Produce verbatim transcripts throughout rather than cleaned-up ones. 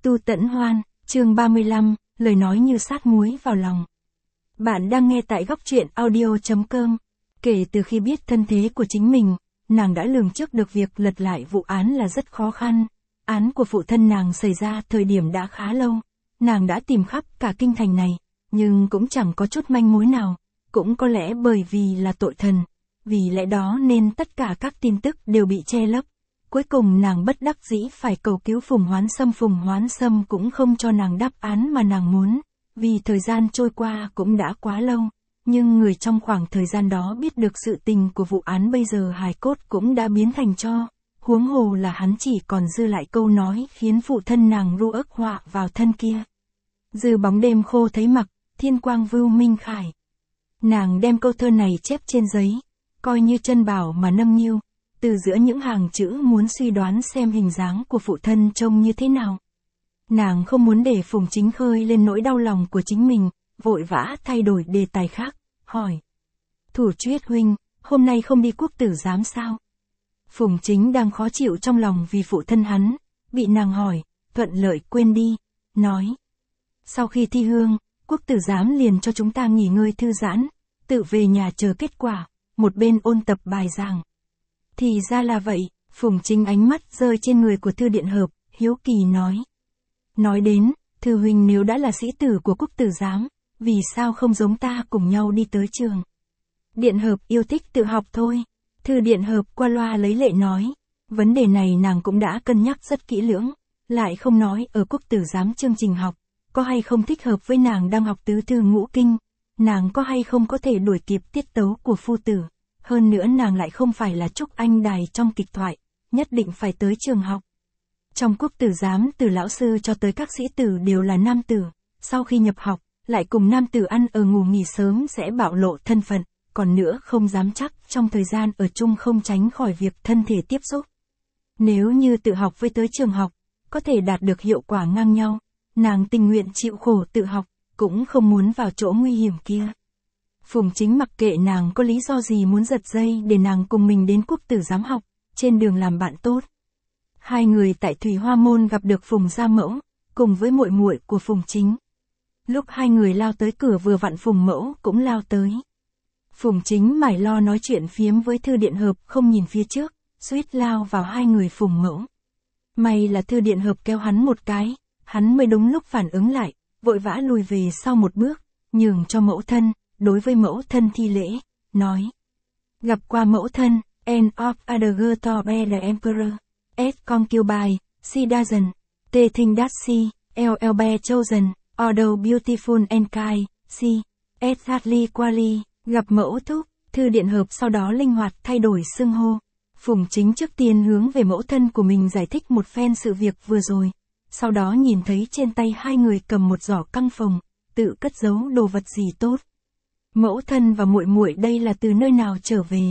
Tu Tẫn Hoan, chương ba mươi lăm, lời nói như sát muối vào lòng. Bạn đang nghe tại góc truyện audio chấm com. Kể từ khi biết thân thế của chính mình, nàng đã lường trước được việc lật lại vụ án là rất khó khăn. Án của phụ thân nàng xảy ra thời điểm đã khá lâu. Nàng đã tìm khắp cả kinh thành này, nhưng cũng chẳng có chút manh mối nào. Cũng có lẽ bởi vì là tội thần. Vì lẽ đó nên tất cả các tin tức đều bị che lấp. Cuối cùng nàng bất đắc dĩ phải cầu cứu Phùng Hoán Sâm. Phùng Hoán Sâm cũng không cho nàng đáp án mà nàng muốn, vì thời gian trôi qua cũng đã quá lâu. Nhưng người trong khoảng thời gian đó biết được sự tình của vụ án bây giờ hài cốt cũng đã biến thành tro. Huống hồ là hắn chỉ còn dư lại câu nói khiến phụ thân nàng ru ức họa vào thân kia. Dư bóng đêm khô thấy mặc, thiên quang vưu minh khải. Nàng đem câu thơ này chép trên giấy, coi như chân bảo mà nâng niu. Từ giữa những hàng chữ muốn suy đoán xem hình dáng của phụ thân trông như thế nào. Nàng không muốn để Phùng Chính khơi lên nỗi đau lòng của chính mình, vội vã thay đổi đề tài khác, hỏi. Thủ Chuyết huynh, hôm nay không đi quốc tử giám sao? Phùng Chính đang khó chịu trong lòng vì phụ thân hắn, bị nàng hỏi, thuận lợi quên đi, nói. Sau khi thi hương, quốc tử giám liền cho chúng ta nghỉ ngơi thư giãn, tự về nhà chờ kết quả, một bên ôn tập bài giảng. Thì ra là vậy, Phùng Chính ánh mắt rơi trên người của Thư Điện Hợp, hiếu kỳ nói. Nói đến, Thư huynh nếu đã là sĩ tử của quốc tử giám, vì sao không giống ta cùng nhau đi tới trường? Điện Hợp yêu thích tự học thôi. Thư Điện Hợp qua loa lấy lệ nói. Vấn đề này nàng cũng đã cân nhắc rất kỹ lưỡng, lại không nói ở quốc tử giám chương trình học, có hay không thích hợp với nàng đang học tứ thư ngũ kinh, nàng có hay không có thể đuổi kịp tiết tấu của phu tử. Hơn nữa nàng lại không phải là Trúc Anh Đài trong kịch thoại, nhất định phải tới trường học. Trong quốc tử giám từ lão sư cho tới các sĩ tử đều là nam tử, sau khi nhập học, lại cùng nam tử ăn ở ngủ nghỉ sớm sẽ bạo lộ thân phận, còn nữa không dám chắc trong thời gian ở chung không tránh khỏi việc thân thể tiếp xúc. Nếu như tự học với tới trường học, có thể đạt được hiệu quả ngang nhau, nàng tình nguyện chịu khổ tự học, cũng không muốn vào chỗ nguy hiểm kia. Phùng Chính mặc kệ nàng có lý do gì muốn giật dây để nàng cùng mình đến quốc tử giám học, trên đường làm bạn tốt. Hai người tại Thủy Hoa Môn gặp được Phùng Gia Mẫu, cùng với muội muội của Phùng Chính. Lúc hai người lao tới cửa vừa vặn Phùng Mẫu cũng lao tới. Phùng Chính mải lo nói chuyện phiếm với Thư Điện Hợp không nhìn phía trước, suýt lao vào hai người Phùng Mẫu. May là Thư Điện Hợp kéo hắn một cái, hắn mới đúng lúc phản ứng lại, vội vã lùi về sau một bước, nhường cho mẫu thân. Đối với mẫu thân thi lễ, nói. Gặp qua mẫu thân, end of other to be the emperor, as concubine, she doesn't, they think that she, L L be chosen, although beautiful and kind, she, exactly quali, gặp mẫu thúc, Thư Điện Hợp sau đó linh hoạt thay đổi xưng hô. Phùng Chính trước tiên hướng về mẫu thân của mình giải thích một phen sự việc vừa rồi, sau đó nhìn thấy trên tay hai người cầm một giỏ căng phồng, tự cất giấu đồ vật gì tốt. Mẫu thân và muội muội đây là từ nơi nào trở về?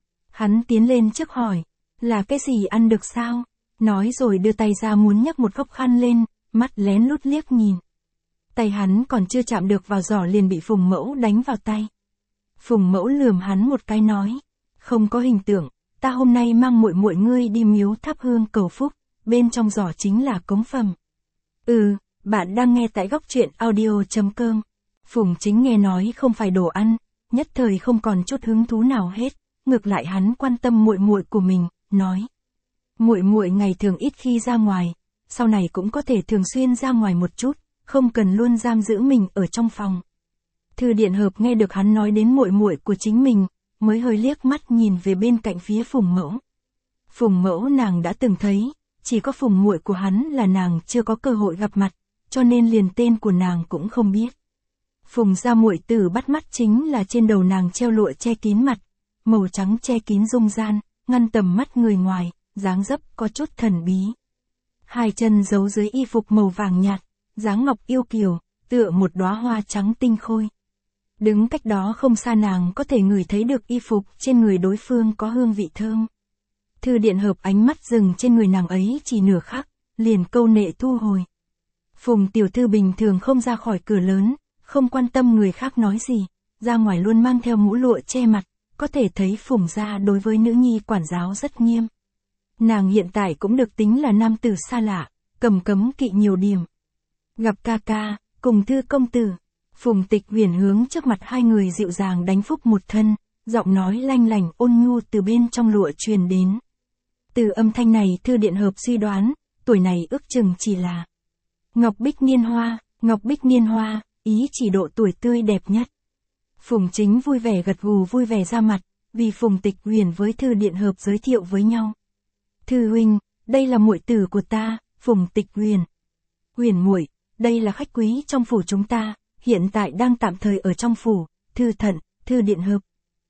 Hắn tiến lên trước hỏi, là cái gì ăn được sao? Nói rồi đưa tay ra muốn nhấc một góc khăn lên, mắt lén lút liếc nhìn. Tay hắn còn chưa chạm được vào giỏ liền bị Phùng Mẫu đánh vào tay. Phùng Mẫu lườm hắn một cái nói, không có hình tượng, ta hôm nay mang muội muội ngươi đi miếu thắp hương cầu phúc, bên trong giỏ chính là cống phẩm. Ừ, bạn đang nghe tại góc truyện audio chấm com. Phùng Chính nghe nói không phải đồ ăn, nhất thời không còn chút hứng thú nào hết, ngược lại hắn quan tâm muội muội của mình, nói: "Muội muội ngày thường ít khi ra ngoài, sau này cũng có thể thường xuyên ra ngoài một chút, không cần luôn giam giữ mình ở trong phòng." Thư Điện Hợp nghe được hắn nói đến muội muội của chính mình, mới hơi liếc mắt nhìn về bên cạnh phía Phùng Mẫu. Phùng Mẫu nàng đã từng thấy, chỉ có Phùng muội của hắn là nàng chưa có cơ hội gặp mặt, cho nên liền tên của nàng cũng không biết. Phùng gia muội tử bắt mắt chính là trên đầu nàng treo lụa che kín mặt, màu trắng che kín dung gian, ngăn tầm mắt người ngoài, dáng dấp có chút thần bí. Hai chân giấu dưới y phục màu vàng nhạt, dáng ngọc yêu kiều, tựa một đóa hoa trắng tinh khôi. Đứng cách đó không xa nàng có thể ngửi thấy được y phục trên người đối phương có hương vị thơm. Thư Điện Hợp ánh mắt dừng trên người nàng ấy chỉ nửa khắc, liền câu nệ thu hồi. Phùng tiểu thư bình thường không ra khỏi cửa lớn, không quan tâm người khác nói gì, ra ngoài luôn mang theo mũ lụa che mặt, có thể thấy Phùng gia đối với nữ nhi quản giáo rất nghiêm. Nàng hiện tại cũng được tính là nam tử xa lạ, cầm cấm kỵ nhiều điểm. Gặp ca ca, cùng Thư công tử. Phùng Tịch Huyền hướng trước mặt hai người dịu dàng đánh phúc một thân, giọng nói lanh lảnh ôn nhu từ bên trong lụa truyền đến. Từ âm thanh này Thư Điện Hợp suy đoán, tuổi này ước chừng chỉ là Ngọc Bích Niên Hoa, Ngọc Bích Niên Hoa, ý chỉ độ tuổi tươi đẹp nhất. Phùng Chính vui vẻ gật gù vui vẻ ra mặt, vì Phùng Tịch Huyền với Thư Điện Hợp giới thiệu với nhau. Thư huynh, đây là muội tử của ta, Phùng Tịch Huyền. Huyền muội, đây là khách quý trong phủ chúng ta, hiện tại đang tạm thời ở trong phủ, Thư Thận, Thư Điện Hợp.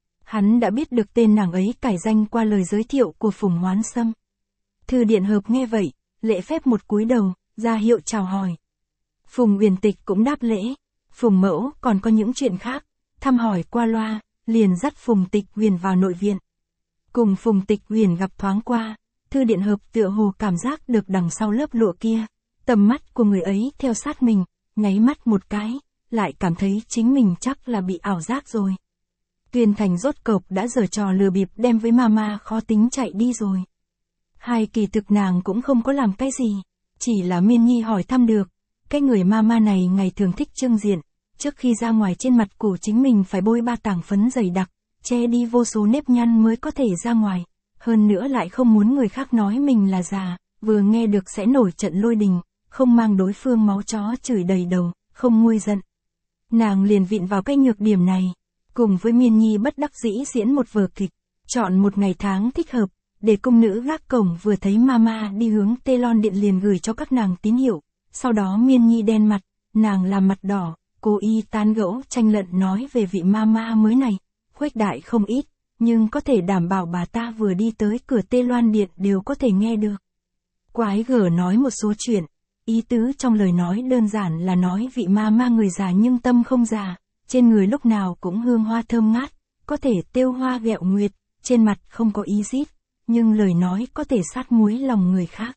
Hắn đã biết được tên nàng ấy cải danh qua lời giới thiệu của Phùng Hoán Sâm. Thư Điện Hợp nghe vậy, lễ phép một cúi đầu, ra hiệu chào hỏi. Phùng Uyển Tịch cũng đáp lễ. Phùng mẫu còn có những chuyện khác, thăm hỏi qua loa, liền dắt Phùng Tịch Huyền vào nội viện. Cùng Phùng Tịch Huyền gặp thoáng qua, Thư Điện Hợp tựa hồ cảm giác được đằng sau lớp lụa kia, tầm mắt của người ấy theo sát mình, nháy mắt một cái, lại cảm thấy chính mình chắc là bị ảo giác rồi. Tuyên Thành rốt cộc đã giở trò lừa bịp đem với mama khó tính chạy đi rồi. Hai kỳ thực nàng cũng không có làm cái gì, chỉ là Miên Nhi hỏi thăm được, cái người mama này ngày thường thích trưng diện, trước khi ra ngoài trên mặt của chính mình phải bôi ba tảng phấn dày đặc, che đi vô số nếp nhăn mới có thể ra ngoài, hơn nữa lại không muốn người khác nói mình là già, vừa nghe được sẽ nổi trận lôi đình, không mang đối phương máu chó chửi đầy đầu, không nguôi giận. Nàng liền vịn vào cái nhược điểm này, cùng với Miên Nhi bất đắc dĩ diễn một vở kịch, chọn một ngày tháng thích hợp, để cung nữ gác cổng vừa thấy mama đi hướng Tê Lon Điện liền gửi cho các nàng tín hiệu, sau đó Miên Nhi đen mặt, nàng làm mặt đỏ, cố ý tán gẫu tranh luận nói về vị mama mới này, khuếch đại không ít, nhưng có thể đảm bảo bà ta vừa đi tới cửa Tê Loan Điện đều có thể nghe được. Quái gở nói một số chuyện, ý tứ trong lời nói đơn giản là nói vị mama người già nhưng tâm không già, trên người lúc nào cũng hương hoa thơm ngát, có thể tiêu hoa ghẹo nguyệt, trên mặt không có ý rít, nhưng lời nói có thể sát muối lòng người khác.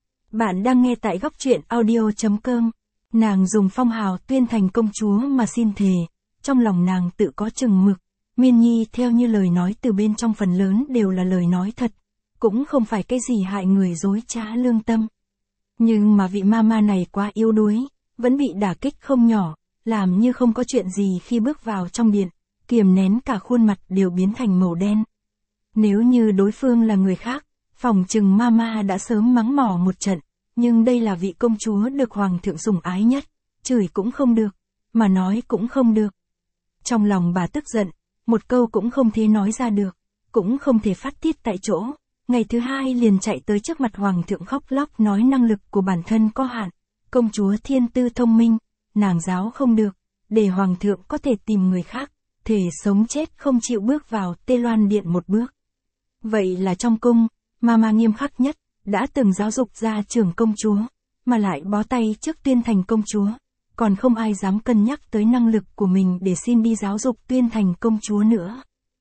Bạn đang nghe tại góc truyện audio chấm com. Nàng dùng phong hào Tuyên Thành công chúa mà xin thề, trong lòng nàng tự có chừng mực. Miên Nhi theo như lời nói từ bên trong phần lớn đều là lời nói thật, cũng không phải cái gì hại người dối trá lương tâm. Nhưng mà vị mama này quá yếu đuối, vẫn bị đả kích không nhỏ, làm như không có chuyện gì khi bước vào trong điện, kiềm nén cả khuôn mặt đều biến thành màu đen. Nếu như đối phương là người khác, phòng chừng mama đã sớm mắng mỏ một trận, nhưng đây là vị công chúa được hoàng thượng sủng ái nhất, chửi cũng không được, mà nói cũng không được. Trong lòng bà tức giận, một câu cũng không thể nói ra được, cũng không thể phát tiết tại chỗ, ngày thứ hai liền chạy tới trước mặt hoàng thượng khóc lóc nói năng lực của bản thân có hạn, công chúa thiên tư thông minh, nàng giáo không được, để hoàng thượng có thể tìm người khác, thể sống chết không chịu bước vào Tê Loan Điện một bước. Vậy là trong cung, mama nghiêm khắc nhất, đã từng giáo dục ra trưởng công chúa, mà lại bó tay trước Tuyên Thành công chúa, còn không ai dám cân nhắc tới năng lực của mình để xin đi giáo dục Tuyên Thành công chúa nữa.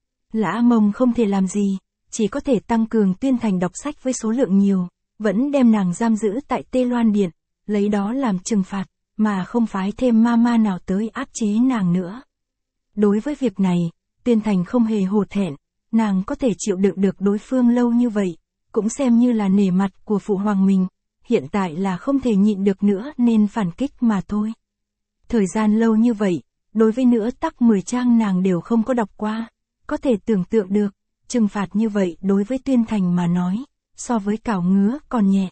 Lã Mông không thể làm gì, chỉ có thể tăng cường Tuyên Thành đọc sách với số lượng nhiều, vẫn đem nàng giam giữ tại Tê Loan Điện, lấy đó làm trừng phạt, mà không phái thêm mama nào tới áp chế nàng nữa. Đối với việc này, Tuyên Thành không hề hổ thẹn, nàng có thể chịu đựng được đối phương lâu như vậy, cũng xem như là nể mặt của phụ hoàng mình, hiện tại là không thể nhịn được nữa nên phản kích mà thôi. Thời gian lâu như vậy, đối với nữa tắc mười trang nàng đều không có đọc qua, có thể tưởng tượng được, trừng phạt như vậy đối với Tuyên Thành mà nói, so với cào ngứa còn nhẹ.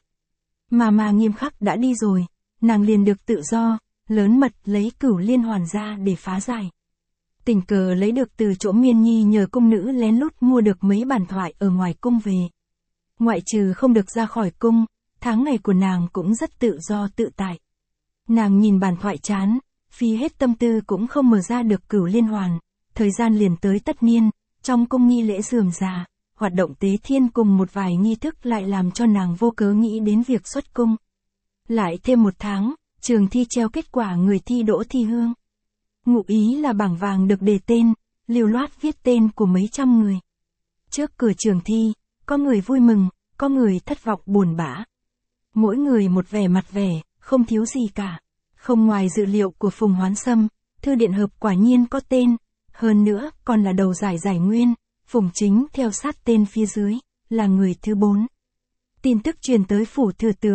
Mà mà nghiêm khắc đã đi rồi, nàng liền được tự do, lớn mật lấy Cửu Liên Hoàn ra để phá giải. Tình cờ lấy được từ chỗ Miên Nhi nhờ cung nữ lén lút mua được mấy bản thoại ở ngoài cung về. Ngoại trừ không được ra khỏi cung, tháng ngày của nàng cũng rất tự do tự tại. Nàng nhìn bản thoại chán, phi hết tâm tư cũng không mở ra được Cửu Liên Hoàn, thời gian liền tới tất niên, trong cung nghi lễ rườm rà, hoạt động tế thiên cùng một vài nghi thức lại làm cho nàng vô cớ nghĩ đến việc xuất cung. Lại thêm một tháng, trường thi treo kết quả người thi đỗ thi hương. Ngụ ý là bảng vàng được đề tên, liều loát viết tên của mấy trăm người. Trước cửa trường thi, có người vui mừng, có người thất vọng buồn bã. Mỗi người một vẻ mặt vẻ, không thiếu gì cả. Không ngoài dự liệu của Phùng Hoán Sâm, Thư Điện Hợp quả nhiên có tên, hơn nữa còn là đầu giải giải nguyên, Phùng Chính theo sát tên phía dưới, là người thứ bốn. Tin tức truyền tới phủ thừa tướng,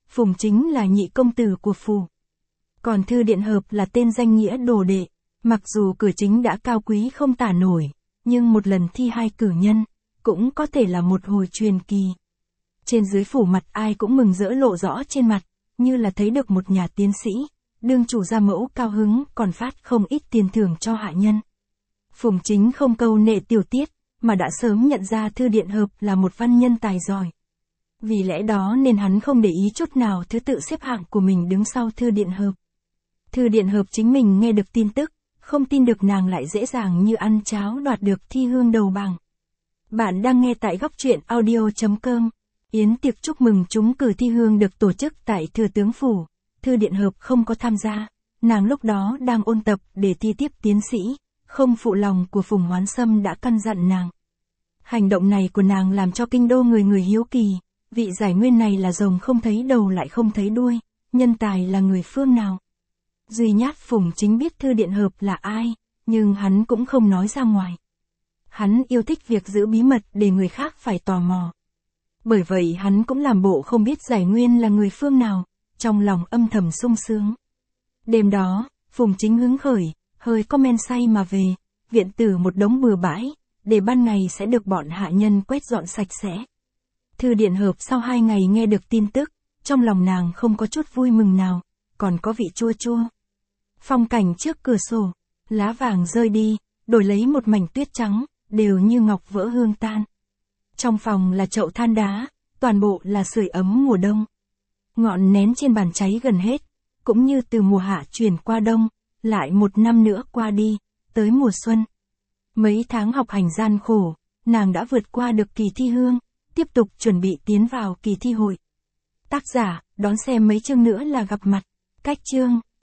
Phùng chính là nhị công tử của phủ. Còn Thư Điện Hợp là tên danh nghĩa đồ đệ, mặc dù cửa chính đã cao quý không tả nổi, nhưng một lần thi hai cử nhân, cũng có thể là một hồi truyền kỳ. Trên dưới phủ mặt ai cũng mừng rỡ lộ rõ trên mặt, như là thấy được một nhà tiến sĩ, đương chủ gia mẫu cao hứng còn phát không ít tiền thưởng cho hạ nhân. Phùng chính không câu nệ tiểu tiết, mà đã sớm nhận ra Thư Điện Hợp là một văn nhân tài giỏi. Vì lẽ đó nên hắn không để ý chút nào thứ tự xếp hạng của mình đứng sau Thư Điện Hợp. Thư Điện Hợp chính mình nghe được tin tức, không tin được nàng lại dễ dàng như ăn cháo đoạt được thi hương đầu bảng. Bạn đang nghe tại góc truyện audio chấm com. Yến tiệc chúc mừng trúng cử thi hương được tổ chức tại Thừa Tướng Phủ. Thư Điện Hợp không có tham gia, nàng lúc đó đang ôn tập để thi tiếp tiến sĩ, không phụ lòng của Phùng Hoán Sâm đã căn dặn nàng. Hành động này của nàng làm cho kinh đô người người hiếu kỳ, vị giải nguyên này là rồng không thấy đầu lại không thấy đuôi, nhân tài là người phương nào. Duy Nhát Phùng chính biết Thư Điện Hợp là ai, nhưng hắn cũng không nói ra ngoài. Hắn yêu thích việc giữ bí mật để người khác phải tò mò. Bởi vậy hắn cũng làm bộ không biết giải nguyên là người phương nào, trong lòng âm thầm sung sướng. Đêm đó, Phùng chính hứng khởi, hơi có men say mà về, viện tử một đống bừa bãi, để ban ngày sẽ được bọn hạ nhân quét dọn sạch sẽ. Thư Điện Hợp sau hai ngày nghe được tin tức, trong lòng nàng không có chút vui mừng nào, còn có vị chua chua. Phong cảnh trước cửa sổ, lá vàng rơi đi, đổi lấy một mảnh tuyết trắng, đều như ngọc vỡ hương tan. Trong phòng là chậu than đá, toàn bộ là sưởi ấm mùa đông. Ngọn nén trên bàn cháy gần hết, cũng như từ mùa hạ chuyển qua đông, lại một năm nữa qua đi, tới mùa xuân. Mấy tháng học hành gian khổ, nàng đã vượt qua được kỳ thi hương, tiếp tục chuẩn bị tiến vào kỳ thi hội. Tác giả, đón xem mấy chương nữa là gặp mặt. Cách chương